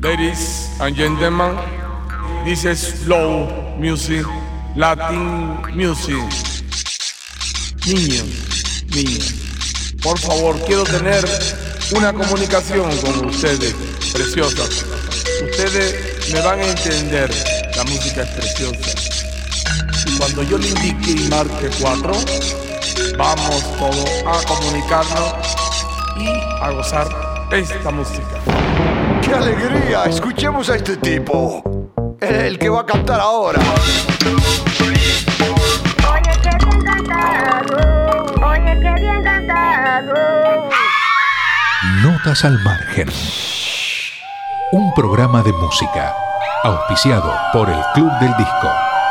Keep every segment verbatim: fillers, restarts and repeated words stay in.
Ladies and gentlemen, this is slow music, Latin music. Niños, niños, por favor, quiero tener una comunicación con ustedes, preciosas. Ustedes me van a entender, la música es preciosa. Cuando yo le indique y marque cuatro, vamos todos a comunicarnos y a gozar esta música. ¡Qué alegría! Escuchemos a este tipo, el que va a cantar ahora. Oye, qué bien cantado, oye, qué bien cantado. Notas al margen. Un programa de música, auspiciado por el Club del Disco.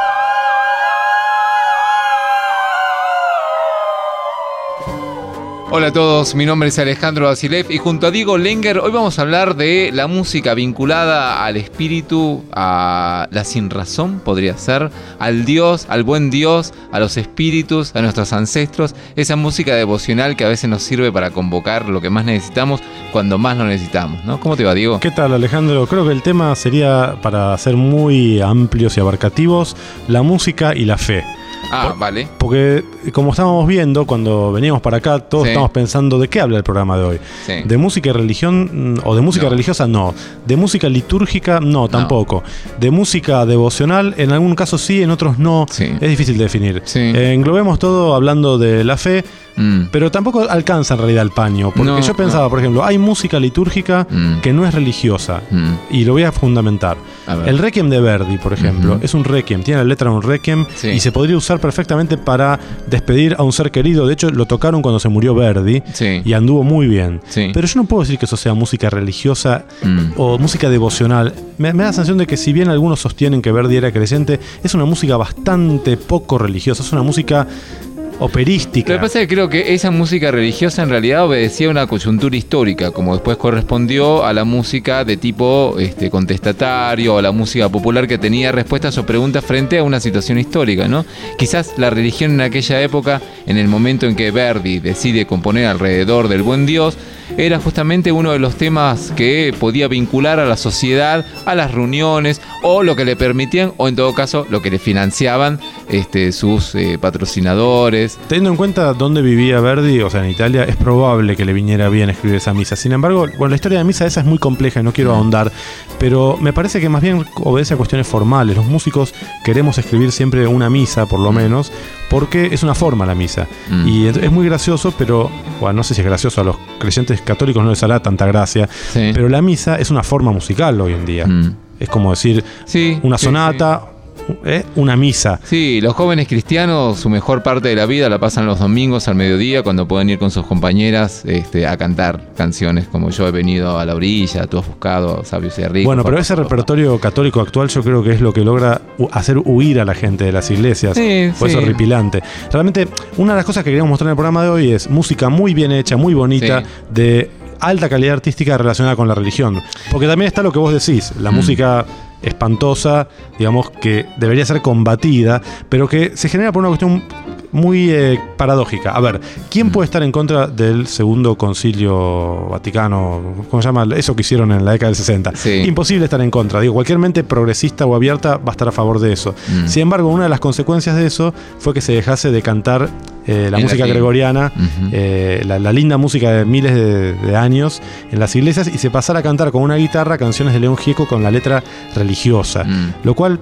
Hola a todos, mi nombre es Alejandro Basilev y junto a Diego Lenger hoy vamos a hablar de la música vinculada al espíritu, a la sinrazón, podría ser, al Dios, al buen Dios, a los espíritus, a nuestros ancestros, esa música devocional que a veces nos sirve para convocar lo que más necesitamos cuando más lo necesitamos, ¿no? ¿Cómo te va, Diego? ¿Qué tal, Alejandro? Creo que el tema sería, para ser muy amplios y abarcativos, la música y la fe. Ah, Por, vale. Porque como estábamos viendo cuando veníamos para acá, todos Sí. estamos pensando de qué habla el programa de hoy. Sí. De música y religión, o de música No. religiosa, no. De música litúrgica, no, tampoco. De música devocional, en algún caso sí, en otros no. Sí. Es difícil de definir. Sí. Eh, englobemos todo hablando de la fe, Mm. pero tampoco alcanza en realidad el paño. Porque No, yo pensaba, no. por ejemplo, hay música litúrgica Mm. que no es religiosa. Mm. Y lo voy a fundamentar. A ver. El Requiem de Verdi, por ejemplo, Ujú. es un Requiem, tiene la letra de un Requiem Sí. y se podría usar perfectamente para despedir a un ser querido. De hecho, lo tocaron cuando se murió Verdi Sí. y anduvo muy bien. Sí. Pero yo no puedo decir que eso sea música religiosa Mm. o música devocional. Me, me da la sensación de que si bien algunos sostienen que Verdi era creyente, es una música bastante poco religiosa, es una música operística. Lo que pasa es que creo que esa música religiosa en realidad obedecía a una coyuntura histórica, como después correspondió a la música de tipo este, contestatario, o a la música popular que tenía respuestas o preguntas frente a una situación histórica, ¿no? Quizás la religión en aquella época, en el momento en que Verdi decide componer alrededor del buen Dios, era justamente uno de los temas que podía vincular a la sociedad, a las reuniones, o lo que le permitían, o en todo caso, lo que le financiaban este, sus eh, patrocinadores. Teniendo en cuenta dónde vivía Verdi, o sea, en Italia, es probable que le viniera bien escribir esa misa. Sin embargo, bueno, la historia de misa esa es muy compleja y no quiero ahondar, pero me parece que más bien obedece a cuestiones formales. Los músicos queremos escribir siempre una misa, por lo menos, porque es una forma la misa. Mm. Y es muy gracioso, pero, bueno, no sé si es gracioso, a los creyentes católicos no les hará tanta gracia, Sí. pero la misa es una forma musical hoy en día. Mm. Es como decir Sí, una sí, sonata, ¿eh? una misa. Sí, los jóvenes cristianos su mejor parte de la vida la pasan los domingos al mediodía cuando pueden ir con sus compañeras este, a cantar canciones como Yo he venido a la orilla, Tú has buscado sabios y ricos. Bueno, pero papá, ese papá. repertorio católico actual yo creo que es lo que logra hu- hacer huir a la gente de las iglesias. Sí, Por sí. eso es horripilante. Realmente, una de las cosas que queríamos mostrar en el programa de hoy es música muy bien hecha, muy bonita, Sí. de alta calidad artística relacionada con la religión. Porque también está lo que vos decís, la Mm. música espantosa, digamos, que debería ser combatida, pero que se genera por una cuestión muy eh, paradójica. A ver, ¿quién puede estar en contra del segundo concilio vaticano? ¿Cómo se llama? Eso que hicieron en la década del sesenta. Sí. Imposible estar en contra. Digo, cualquier mente progresista o abierta va a estar a favor de eso. Mm. Sin embargo, una de las consecuencias de eso fue que se dejase de cantar eh, la En música latín. gregoriana, Ujú. eh, la, la linda música de miles de, de años en las iglesias, y se pasara a cantar con una guitarra canciones de León Gieco con la letra religiosa. Mm. Lo cual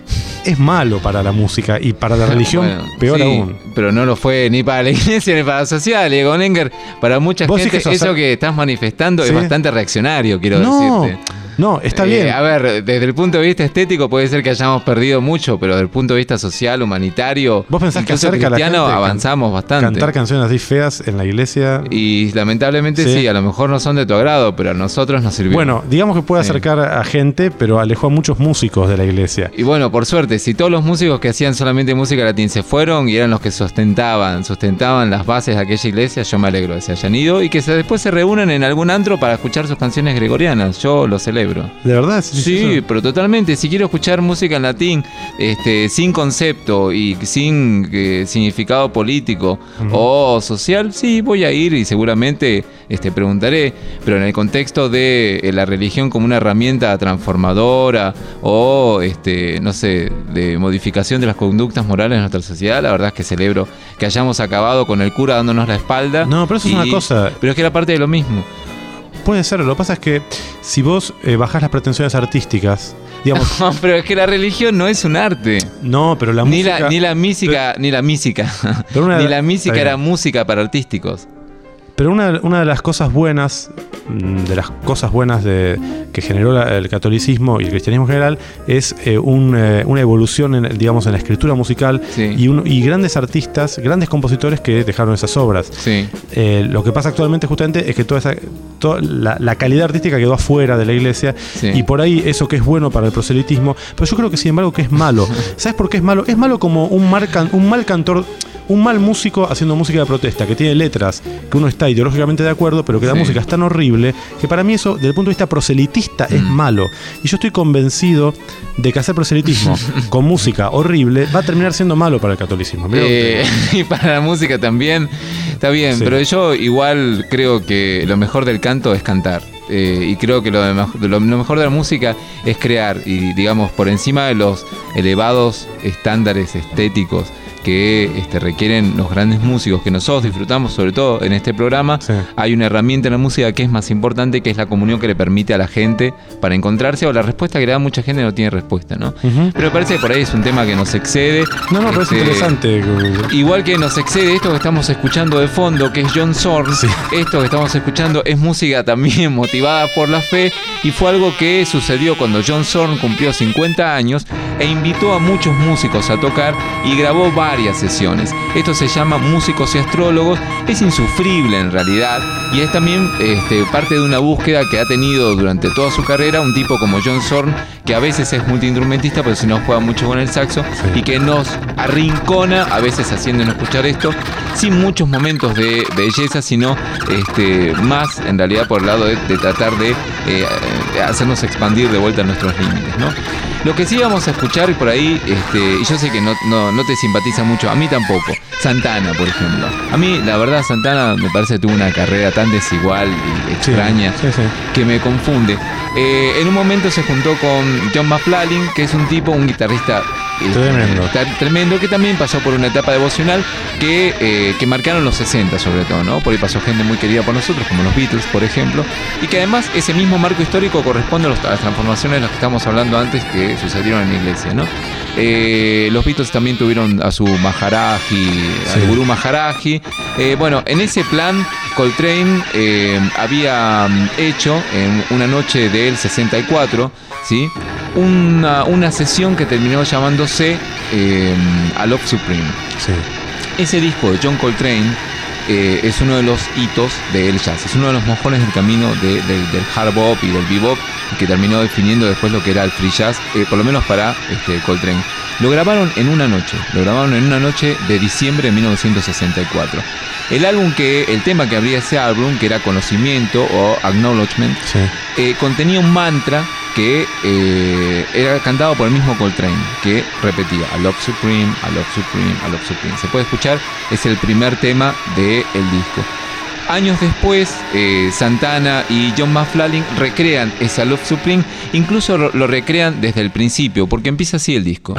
es malo para la música y para la religión Bueno, peor sí, aún. Pero no lo fue ni para la iglesia ni para la sociedad, Diego Lenger. Para mucha Vos gente decís que sos- eso que estás manifestando Sí. es bastante reaccionario, quiero No, decirte. no, está Eh, bien. A ver, desde el punto de vista estético puede ser que hayamos perdido mucho, pero desde el punto de vista social, humanitario, ¿Vos pensás que incluso acerca a la cristiano, gente can- avanzamos bastante. Cantar canciones así feas en la iglesia. Y lamentablemente sí. Sí. a lo mejor no son de tu agrado, pero a nosotros nos sirvió. Bueno, digamos que puede Sí. acercar a gente, pero alejó a muchos músicos de la iglesia. Y bueno, por suerte, si todos los músicos que hacían solamente música latín se fueron y eran los que sustentaban, sustentaban las bases de aquella iglesia, yo me alegro de que se hayan ido y que se, después se reúnan en algún antro para escuchar sus canciones gregorianas. Yo lo celebro. cerebro. ¿De verdad? ¿Sí, Sí, eso? pero totalmente. Si quiero escuchar música en latín, este, sin concepto y sin eh, significado político uh-huh. o social, sí, voy a ir y seguramente este, preguntaré. Pero en el contexto de eh, la religión como una herramienta transformadora o, este, no sé, de modificación de las conductas morales de nuestra sociedad, la verdad es que celebro que hayamos acabado con el cura dándonos la espalda. No, pero eso y, es una cosa. Pero es que era parte de lo mismo. Puede ser, lo que pasa es que si vos eh, bajás las pretensiones artísticas, digamos... No, pero es que la religión no es un arte. No, pero la ni música... La, ni la música, pero, ni la música. una, ni la música era música para artísticos. Pero una, una de las cosas buenas, de las cosas buenas de, que generó la, el catolicismo y el cristianismo en general, es eh, un, eh, una evolución, en, digamos, en la escritura musical sí. y, un, y grandes artistas, grandes compositores que dejaron esas obras. Sí. Eh, lo que pasa actualmente justamente es que toda esa, toda la, la calidad artística quedó afuera de la iglesia sí. y por ahí eso que es bueno para el proselitismo, pero yo creo que sin embargo que es malo. ¿Sabes por qué es malo? Es malo como un, mar, un mal cantor, un mal músico haciendo música de protesta, que tiene letras que uno está ideológicamente de acuerdo, pero que la sí. música es tan horrible que para mí eso, desde el punto de vista proselitista, mm. es malo. Y yo estoy convencido de que hacer proselitismo con música horrible va a terminar siendo malo para el catolicismo. Eh, y para la música también. Está bien, sí. pero yo igual creo que lo mejor del canto es cantar. Eh, y creo que lo, de, lo, lo mejor de la música es crear. Y digamos, por encima de los elevados estándares estéticos que este, requieren los grandes músicos que nosotros disfrutamos, sobre todo en este programa, sí. hay una herramienta en la música que es más importante, que es la comunión que le permite a la gente para encontrarse, o la respuesta que le da mucha gente no tiene respuesta, ¿no? Uh-huh. Pero me parece que por ahí es un tema que nos excede. No, no, pero este, es interesante. Igual que nos excede esto que estamos escuchando de fondo, que es John Zorn, sí. esto que estamos escuchando es música también motivada por la fe, y fue algo que sucedió cuando John Zorn cumplió cincuenta años e invitó a muchos músicos a tocar y grabó varias sesiones. Esto se llama Músicos y Astrólogos. Es insufrible en realidad y es también este, parte de una búsqueda que ha tenido durante toda su carrera un tipo como John Zorn, que a veces es multiinstrumentista pero si no juega mucho con el saxo, sí. y que nos arrincona a veces haciéndonos escuchar esto sin muchos momentos de belleza, sino este, más en realidad por el lado de, de tratar de eh, hacernos expandir de vuelta nuestros límites, ¿no? Lo que sí vamos a escuchar por ahí, este, y yo sé que no, no, no te simpatiza mucho, a mí tampoco, Santana, por ejemplo. A mí, la verdad, Santana me parece que tuvo una carrera tan desigual y extraña, sí, sí, sí. que me confunde. Eh, en un momento se juntó con John McFarlane, que es un tipo, un guitarrista tremendo, eh, tremendo que también pasó por una etapa devocional que, eh, que marcaron los sesenta sobre todo, ¿no? Por ahí pasó gente muy querida por nosotros, como los Beatles, por ejemplo, y que además ese mismo marco histórico corresponde a, los, a las transformaciones de las que estamos hablando antes que sucedieron en la iglesia, ¿no? Eh, los Beatles también tuvieron a su Maharaji, sí. al gurú Maharaji. Eh, bueno, en ese plan Coltrane eh, había hecho en una noche del sesenta y cuatro, ¿sí? Una, una sesión que terminó llamándose eh, A Love Supreme. Sí. Ese disco de John Coltrane eh, es uno de los hitos del jazz, es uno de los mojones del camino de, de, del hard bop y del bebop, que terminó definiendo después lo que era el free jazz, eh, por lo menos para este, Coltrane. Lo grabaron en una noche, lo grabaron en una noche de diciembre de mil novecientos sesenta y cuatro. El álbum que, el tema que abría ese álbum, que era Conocimiento o Acknowledgement, sí. eh, contenía un mantra que eh, era cantado por el mismo Coltrane, que repetía A Love Supreme, A Love Supreme, A Love Supreme. Se puede escuchar, es el primer tema del disco. Años después, eh, Santana y John McFarlane recrean ese A Love Supreme, incluso lo, lo recrean desde el principio, porque empieza así el disco.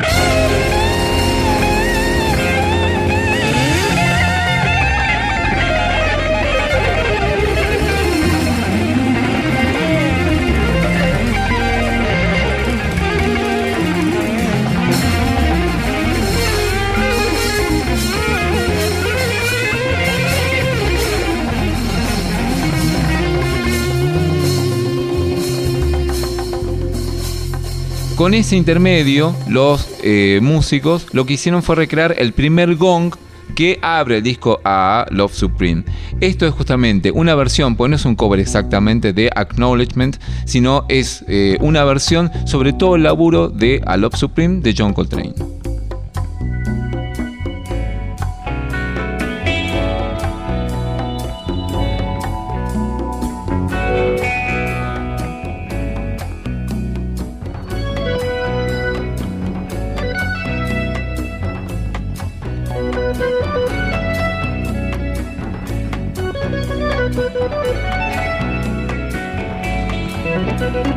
Con ese intermedio, los eh, músicos lo que hicieron fue recrear el primer gong que abre el disco a Love Supreme. Esto es justamente una versión, pues no es un cover exactamente de Acknowledgement, sino es eh, una versión sobre todo el laburo de A Love Supreme de John Coltrane.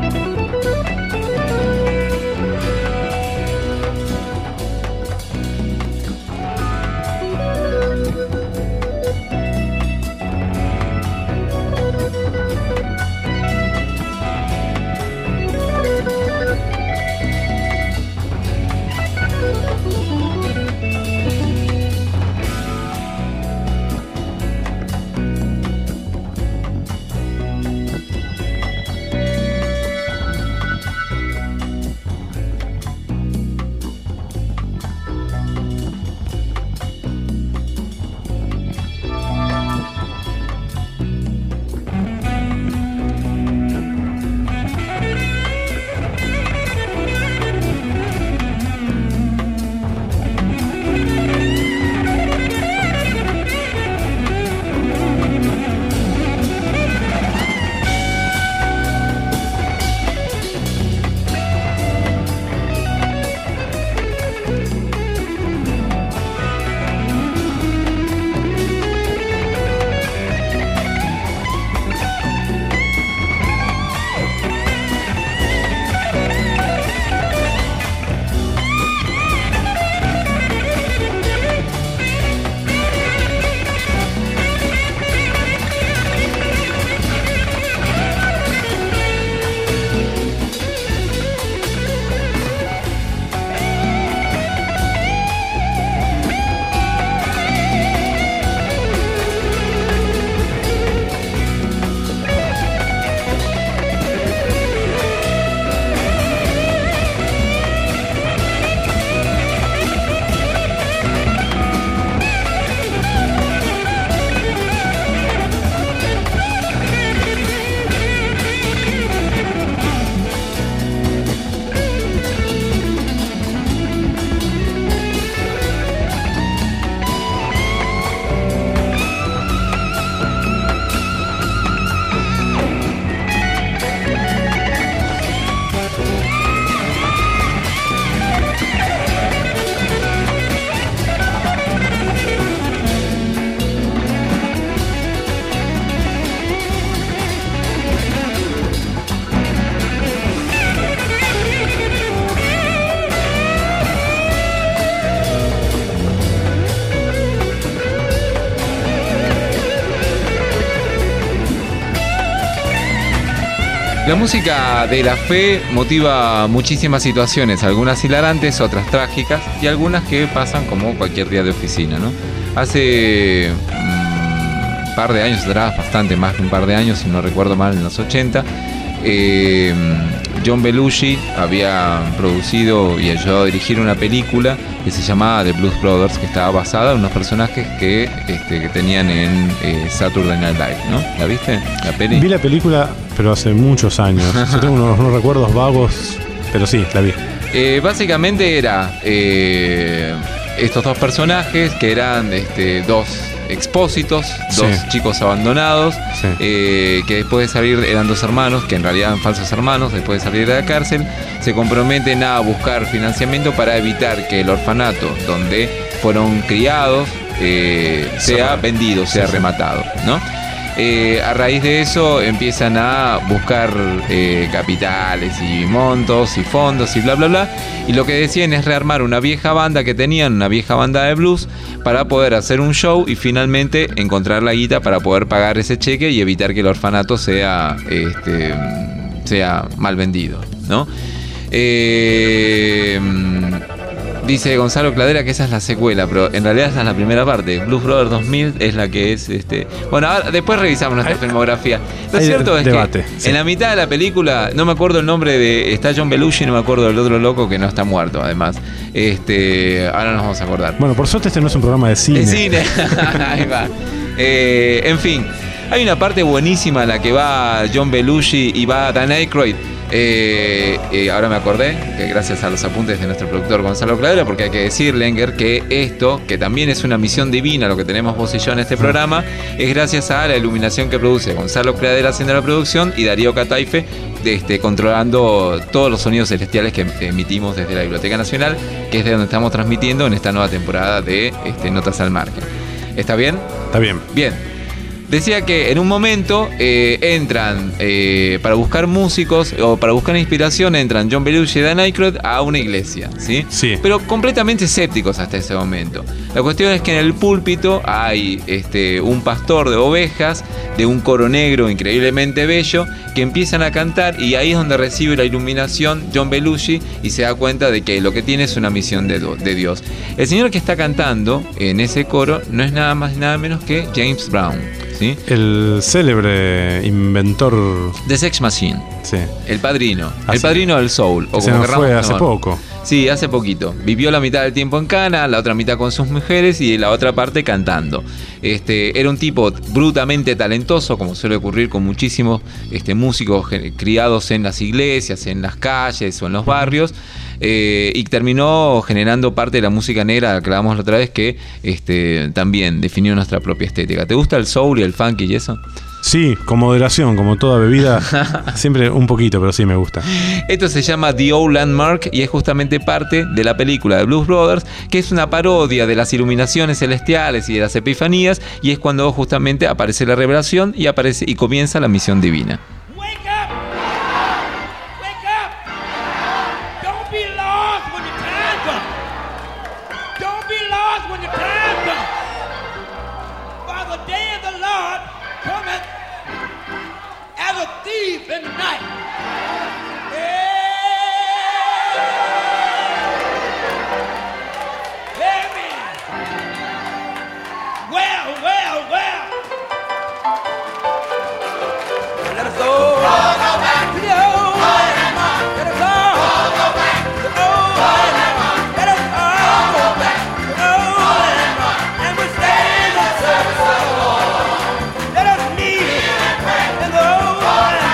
La música de la fe motiva muchísimas situaciones, algunas hilarantes, otras trágicas y algunas que pasan como cualquier día de oficina, ¿no? Hace un par de años atrás, bastante más que un par de años, si no recuerdo mal, en los ochenta, eh, John Belushi había producido y ayudado a dirigir una película que se llamaba The Blues Brothers, que estaba basada en unos personajes que, este, que tenían en eh, Saturday Night Live, ¿no? ¿La viste? ¿La peli? Vi la película, pero hace muchos años. Yo tengo unos, unos recuerdos vagos, pero sí, la vi. Eh, básicamente era eh, estos dos personajes que eran este, dos expósitos, dos sí. chicos abandonados, sí. eh, que después de salir, eran dos hermanos, que en realidad eran falsos hermanos, después de salir de la cárcel, se comprometen a buscar financiamiento para evitar que el orfanato donde fueron criados eh, sea vendido, sea sí, rematado, ¿no? Eh, a raíz de eso empiezan a buscar eh, capitales y montos y fondos y bla bla bla, y lo que deciden es rearmar una vieja banda que tenían, una vieja banda de blues, para poder hacer un show y finalmente encontrar la guita para poder pagar ese cheque y evitar que el orfanato sea, este, sea mal vendido, ¿no? Eh, Dice Gonzalo Cladera que esa es la secuela, pero en realidad esa es la primera parte. Blues Brothers dos mil es la que es... este Bueno, ahora, después revisamos nuestra hay, filmografía. Lo cierto es debate, que sí. en la mitad de la película, no me acuerdo el nombre de... Está John Belushi, no me acuerdo del otro loco que no está muerto, además. este Ahora nos vamos a acordar. Bueno, por suerte este no es un programa de cine. De cine. Ahí va. Eh, en fin, hay una parte buenísima en la que va John Belushi y va Dan Aykroyd. Eh, eh, ahora me acordé que gracias a los apuntes de nuestro productor Gonzalo Cladera, porque hay que decirle, Enger, que esto, que también es una misión divina lo que tenemos vos y yo en este programa, es gracias a la iluminación que produce Gonzalo Cladera haciendo la producción y Darío Cataife este, controlando todos los sonidos celestiales que emitimos desde la Biblioteca Nacional, que es de donde estamos transmitiendo en esta nueva temporada de este, Notas al Margen. ¿Está bien? Está bien. Bien. Decía que en un momento eh, entran, eh, para buscar músicos o para buscar inspiración, entran John Belushi y Dan Aykroyd a una iglesia, ¿sí? Sí. Pero completamente escépticos hasta ese momento. La cuestión es que en el púlpito hay este, un pastor de ovejas, de un coro negro increíblemente bello, que empiezan a cantar y ahí es donde recibe la iluminación John Belushi y se da cuenta de que lo que tiene es una misión de, de Dios. El señor que está cantando en ese coro no es nada más nada menos que James Brown, ¿sí? El célebre inventor The Sex Machine. Sí. El padrino. Así, el padrino del soul. Que o se nos fue hace poco. Sí, hace poquito. Vivió la mitad del tiempo en Cana, la otra mitad con sus mujeres y la otra parte cantando. Este, era un tipo brutamente talentoso, como suele ocurrir con muchísimos este, músicos criados en las iglesias, en las calles o en los barrios. Eh, y terminó generando parte de la música negra que hablamos la otra vez, que este, también definió nuestra propia estética. ¿Te gusta el soul y el funky y eso? Sí, con moderación, como toda bebida, siempre un poquito, pero sí me gusta. Esto se llama The Old Landmark y es justamente parte de la película de Blues Brothers, que es una parodia de las iluminaciones celestiales y de las epifanías, y es cuando justamente aparece la revelación y aparece y comienza la misión divina. In the night. Yeah. Yeah, man. Well, well, well. Let us go. All go back to the old landmark. Let us all, all go back to the old landmark. Let us all go back to the old landmark. And we'll stand and serve the Lord. Let us kneel in the old landmark.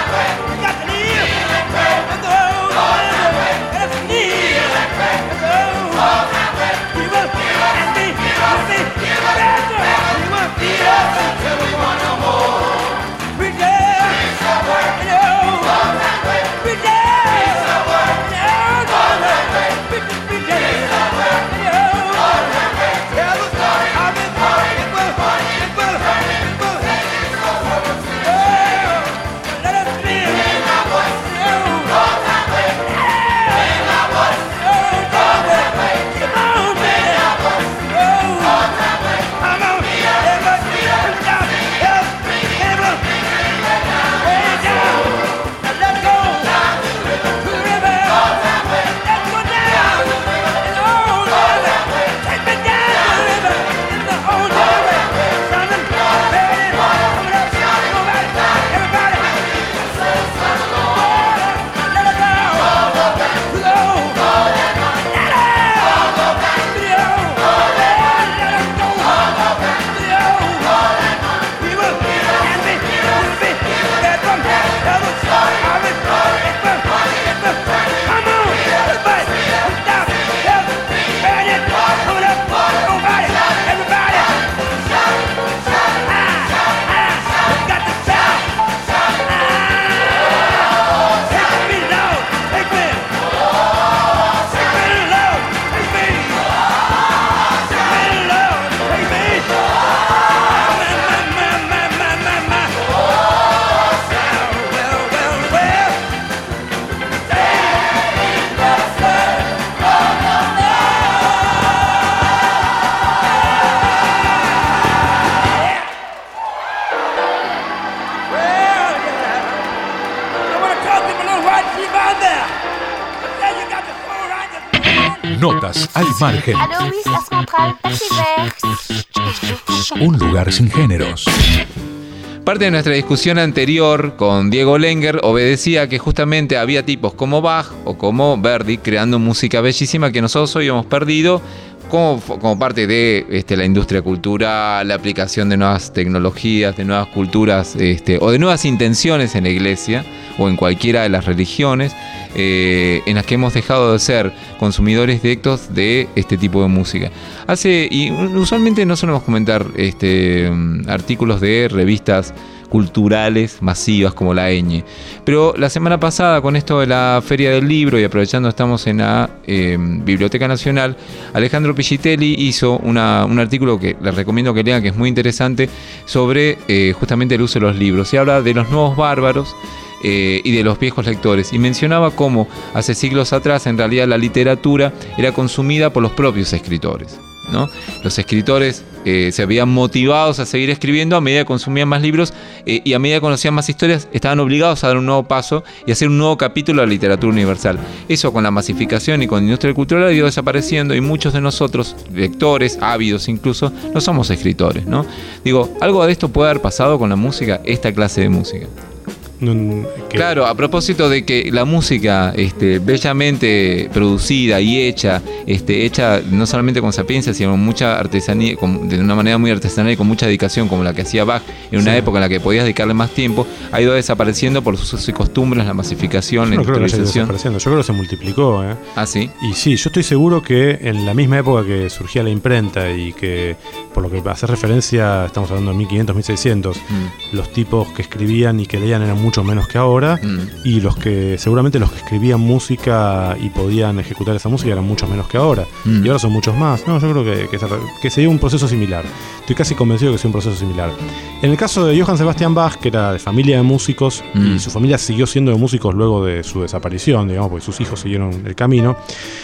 Notas al margen. Allô, oui, c'est la centrale. Taxi vert. Un lugar sin géneros. Parte de nuestra discusión anterior con Diego Lenger obedecía a que justamente había tipos como Bach o como Verdi creando música bellísima que nosotros hoy hemos perdido como, como parte de este, la industria cultural, la aplicación de nuevas tecnologías, de nuevas culturas este, o de nuevas intenciones en la iglesia o en cualquiera de las religiones eh, en las que hemos dejado de ser consumidores directos de este tipo de música. Hace, y usualmente no solemos comentar este, artículos de revistas culturales masivas como la ñ. Pero la semana pasada, con esto de la Feria del Libro y aprovechando estamos en la eh, Biblioteca Nacional, Alejandro Pichitelli hizo una, un artículo que les recomiendo que lean, que es muy interesante, sobre eh, justamente el uso de los libros. Se habla de los nuevos bárbaros eh, y de los viejos lectores, y mencionaba cómo hace siglos atrás en realidad la literatura era consumida por los propios escritores, ¿no? Los escritores eh, se habían motivados a seguir escribiendo a medida que consumían más libros eh, y a medida que conocían más historias estaban obligados a dar un nuevo paso y hacer un nuevo capítulo de la literatura universal. Eso, con la masificación y con la industria cultural, ha ido desapareciendo, y muchos de nosotros, lectores, ávidos incluso, no somos escritores, ¿no? Digo, algo de esto puede haber pasado con la música, esta clase de música. Que... Claro, a propósito de que la música este, bellamente producida y hecha, este, hecha no solamente con sapiencia, sino con mucha artesanía, con, de una manera muy artesanal y con mucha dedicación, como la que hacía Bach en una sí. época en la que podías dedicarle más tiempo, ha ido desapareciendo por sus usos y costumbres, la masificación, la no creo que haya ido industrialización. desapareciendo. Yo creo que se multiplicó, ¿eh? Ah, sí. Y sí, yo estoy seguro que en la misma época que surgía la imprenta y que, por lo que hace referencia, estamos hablando de mil quinientos, mil seiscientos, mm. los tipos que escribían y que leían eran mucho menos que ahora, mm. y los que seguramente los que escribían música y podían ejecutar esa música eran mucho menos que ahora, mm. y ahora son muchos más. No, yo creo que, que, se, que se dio un proceso similar. Estoy casi convencido que sea un proceso similar. En el caso de Johann Sebastian Bach, que era de familia de músicos, mm. y su familia siguió siendo de músicos luego de su desaparición, digamos, porque sus hijos siguieron el camino.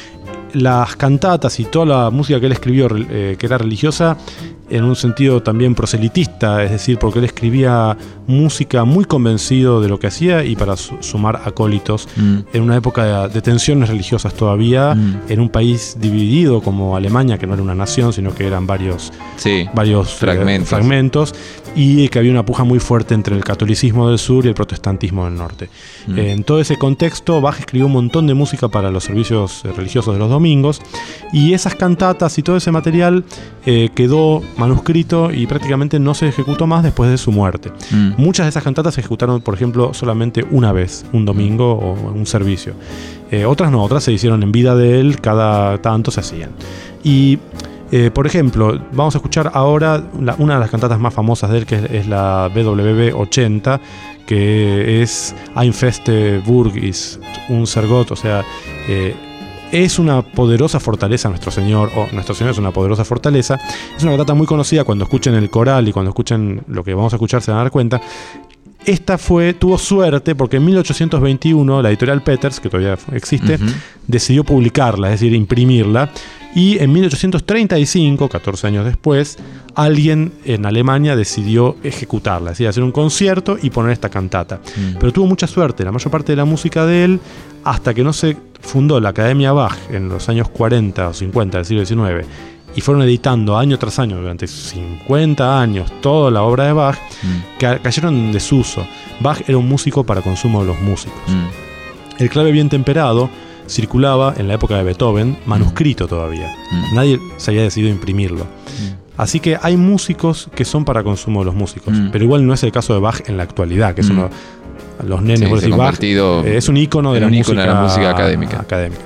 Las cantatas y toda la música que él escribió, eh, que era religiosa, en un sentido también proselitista, es decir, porque él escribía música muy convencido de lo que hacía y para su sumar acólitos, mm. en una época de, de tensiones religiosas todavía, mm. en un país dividido como Alemania, que no era una nación, sino que eran varios, sí, varios fragmentos. Eh, fragmentos, y que había una puja muy fuerte entre el catolicismo del sur y el protestantismo del norte. Mm. Eh, en todo ese contexto, Bach escribió un montón de música para los servicios religiosos de los domingos, y esas cantatas y todo ese material eh, quedó manuscrito y prácticamente no se ejecutó más después de su muerte. Mm. Muchas de esas cantatas se ejecutaron, por ejemplo, solamente una vez, un domingo o un servicio. Eh, otras no, otras se hicieron en vida de él, cada tanto se hacían. Y, eh, por ejemplo, vamos a escuchar ahora la, una de las cantatas más famosas de él, que es, es la B W V ochenta, que es Ein feste Burg ist unser Gott, o sea, eh, es una poderosa fortaleza nuestro Señor, o nuestro Señor es una poderosa fortaleza. Es una cantata muy conocida. Cuando escuchen el coral y cuando escuchen lo que vamos a escuchar se van a dar cuenta. Esta fue, tuvo suerte porque en mil ochocientos veintiuno la editorial Peters, que todavía existe, uh-huh. decidió publicarla, es decir, imprimirla. Y en mil ochocientos treinta y cinco, catorce años después, alguien en Alemania decidió ejecutarla, es decir, hacer un concierto y poner esta cantata. Mm. Pero tuvo mucha suerte, la mayor parte de la música de él, hasta que no se fundó la Academia Bach en los años cuarenta o cincuenta del siglo diecinueve, y fueron editando año tras año durante cincuenta años toda la obra de Bach, mm. que cayeron en desuso. Bach era un músico para consumo de los músicos. Mm. El clave bien temperado circulaba en la época de Beethoven, manuscrito todavía. Mm. Nadie se había decidido imprimirlo. Mm. Así que hay músicos que son para consumo de los músicos, mm. pero igual no es el caso de Bach en la actualidad, que es mm. uno, los nenes, sí, por decir, Bach eh, es un ícono de la, música, de la música académica. académica.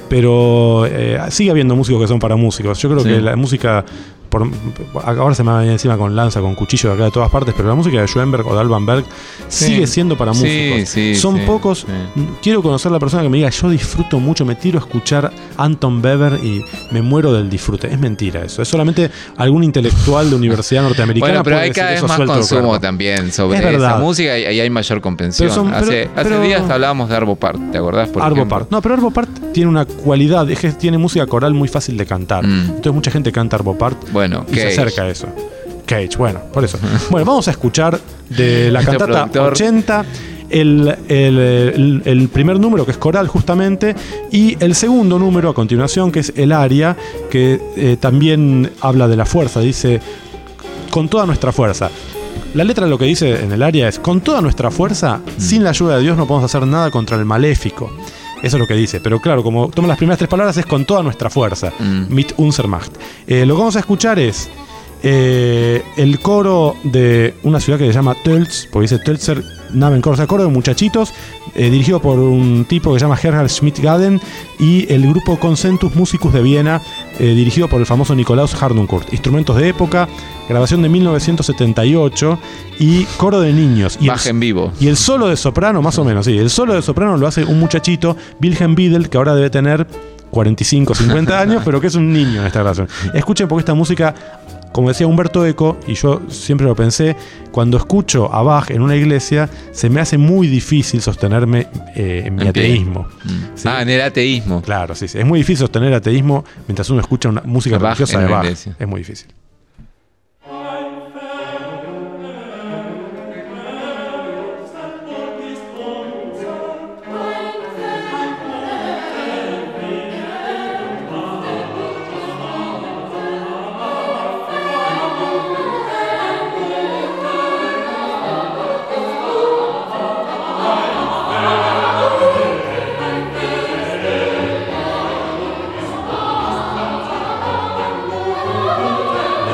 Pero eh, sigue habiendo músicos que son para músicos. Yo creo sí. que la música... Por, ahora se me va a venir encima con lanza, con cuchillo de acá de todas partes, pero la música de Schoenberg o de Alban Berg sí. sigue siendo para músicos. Sí, sí, Son sí, pocos. Sí. Quiero conocer a la persona que me diga, yo disfruto mucho, me tiro a escuchar Anton Weber y me muero del disfrute. Es mentira eso. Es solamente algún intelectual de universidad norteamericana. Bueno, pero hay cada vez más consumo también sobre esa música y ahí hay mayor comprensión. Son, pero, hace pero, hace días hablábamos de Arvo Part, ¿te acordás? Por Arvo Part. No, pero Arvo Part tiene una cualidad, es que tiene música coral muy fácil de cantar. Mm. Entonces mucha gente canta Arvo Part. Bueno, y se acerca a eso. Cage, bueno, por eso. Bueno, vamos a escuchar de la cantata ochenta el, el, el, el primer número, que es coral justamente, y el segundo número a continuación, que es el aria, que eh, también habla de la fuerza. Dice, con toda nuestra fuerza. La letra lo que dice en el aria es, con toda nuestra fuerza, mm. sin la ayuda de Dios no podemos hacer nada contra el maléfico. Eso es lo que dice, pero claro, como toma las primeras tres palabras, es con toda nuestra fuerza. Mm. Mit unser Macht. Eh, lo que vamos a escuchar es Eh, el coro de una ciudad que se llama Tölz, porque dice Tölzer Namen Coro, o sea, coro de muchachitos, eh, dirigido por un tipo que se llama Gerhard Schmidt-Gaden, y el grupo Concentus Musicus de Viena, eh, dirigido por el famoso Nikolaus Harnoncourt. Instrumentos de época, grabación de mil novecientos setenta y ocho y coro de niños. Y Baja el, en vivo. Y el solo de soprano, más o menos, sí. El solo de soprano lo hace un muchachito, Wilhelm Biedel, que ahora debe tener cuarenta y cinco, cincuenta años, pero que es un niño en esta grabación. Escuchen, porque esta música, como decía Humberto Eco, y yo siempre lo pensé, cuando escucho a Bach en una iglesia, se me hace muy difícil sostenerme eh, en mi En pie. ateísmo. Mm. ¿Sí? Ah, en el ateísmo. Claro, sí, sí. Es muy difícil sostener ateísmo mientras uno escucha una música Bach religiosa en de una Bach. iglesia. Es muy difícil. Thank you.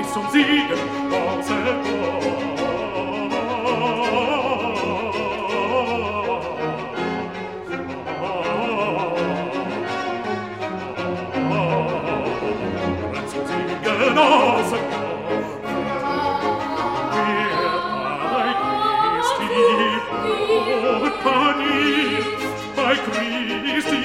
zum Siegen auserkoren. Zum Siegen auserkoren. Bei Christi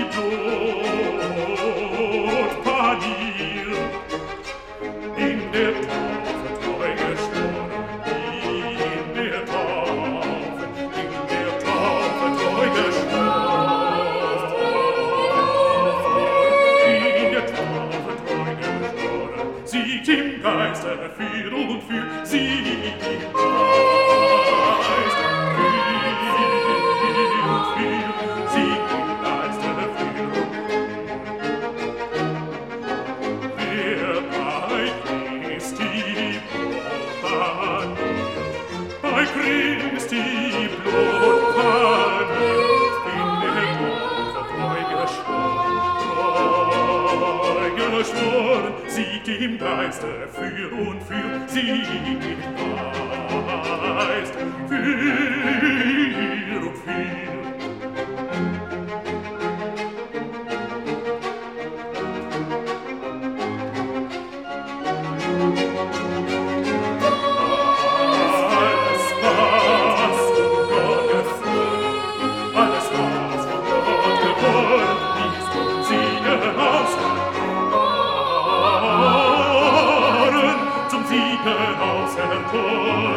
Blut panier, in der Taufe treu geschworen, in der Taufe, in der Taufe treu geschworen, in der Taufe treu geschworen, siegt im Geiste für und für, siegt im Geist für und für, siegt im Geiste für. Wer bei Christi Blut paniert, bei Christi Blut paniert, in der Taufe treu geschworen, treu geschworen, siegt im Geiste für und für, siegt im Geist für und für. Alles, was von Gott geflohen, alles, was von Gott gewollt, ist zum Siegen auserkoren, zum Siegen auserkoren.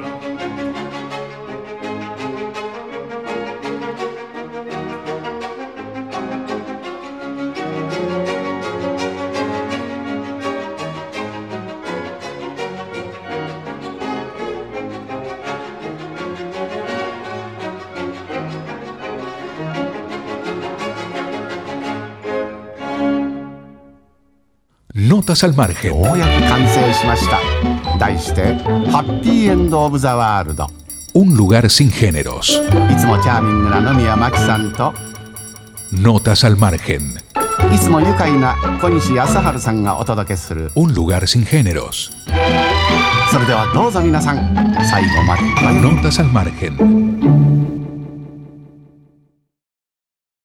Notas al margen. ようやく完成しました。題してハッピーエンドオブザワールド。 Un lugar sin géneros. いつもチャーミングな野宮真紀さんと Notas al margen. いつも愉快な小西康晴さんがお届けする Un lugar sin géneros. それではどうぞ皆さん最後まで Notas al margen.